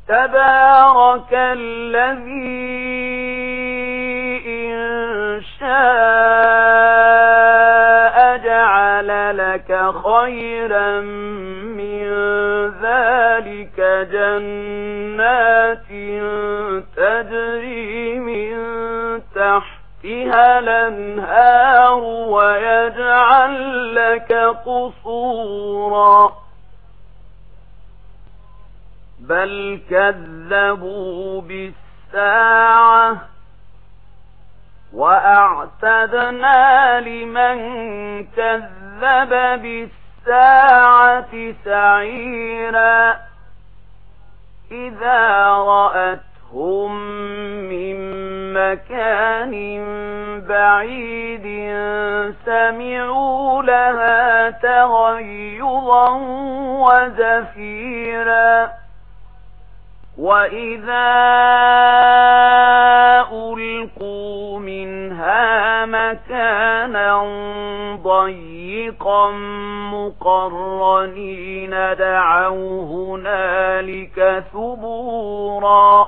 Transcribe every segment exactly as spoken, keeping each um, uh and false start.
تبارك الذي إن شاء جعل لك خيرا من ذلك جنات تجري من تحتها الأنهار ويجعل لك قصورا بل كذبوا بالساعة وأعتدنا لمن كذب بالساعة سعيرا إذا رأتهم من مكان بعيد سمعوا لها تغيظا وزفيرا وإذا ألقوا منها مكانا ضيقا مقرنين دعوا هنالك ثبورا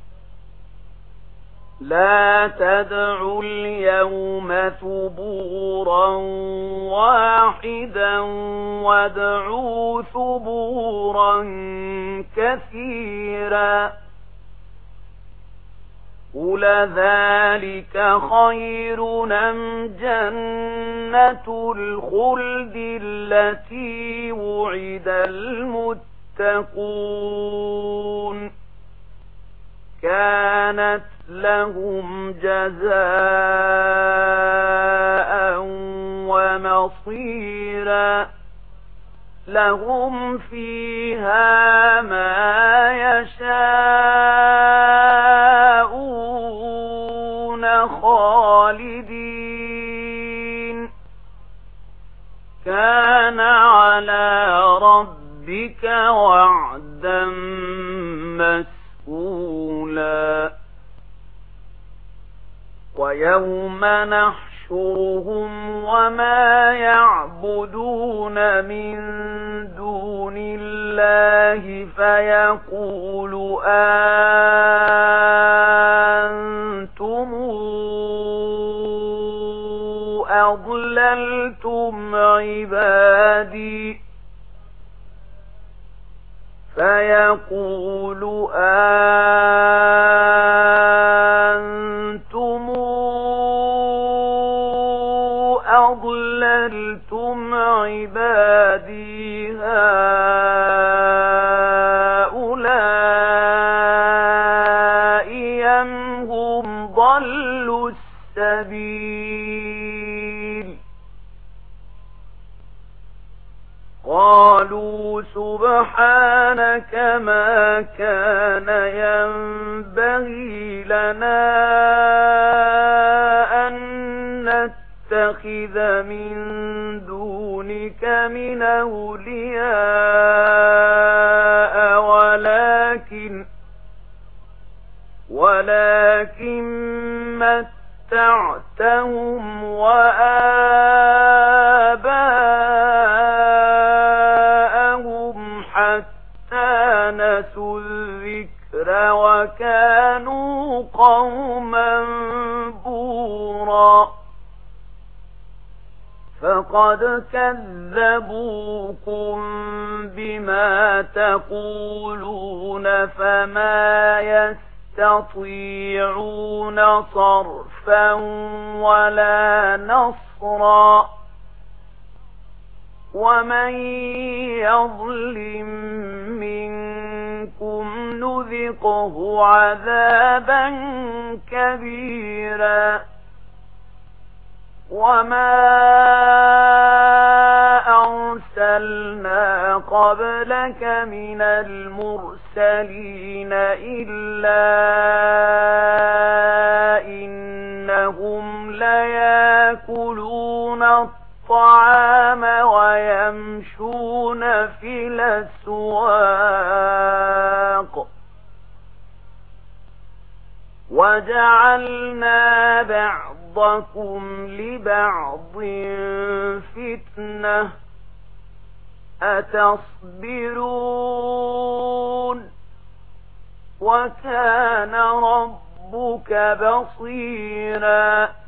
لا تدعوا اليوم ثبورا واحدا وادعوا ثبورا كثيرا قل ذلك خير أم جنة الخلد التي وعد المتقون كانت لهم جزاء ومصيرا لهم فيها ما يشاءون خالدين كان على ربك وعدا مسئولا ويوم نحشرهم وما يعبدون من دون الله فيقول أنتم أضللتم عبادي فيقول أنتم أضللتم عبادي هؤلاء أم هم ضلوا السبيل قالوا سبحانك ما كان ينبغي لنا أن نتخذ من دونك من أولياء ولكن ولكن متعتهم وآباءهم حتى نسوا الذكر وكانوا قوما بورا فقد كذبوكم بما تقولون فما يستطيعون صرفا ولا نصرا ومن يظلم منكم نذقه عذابا كبيرا وما أرسلنا قبلك من المرسلين إلا إنهم ليأكلون الطعام ويمشون في الأسواق وجعلنا بعضكم لبعض فتنة أتصبرون وكان ربك بصيرا.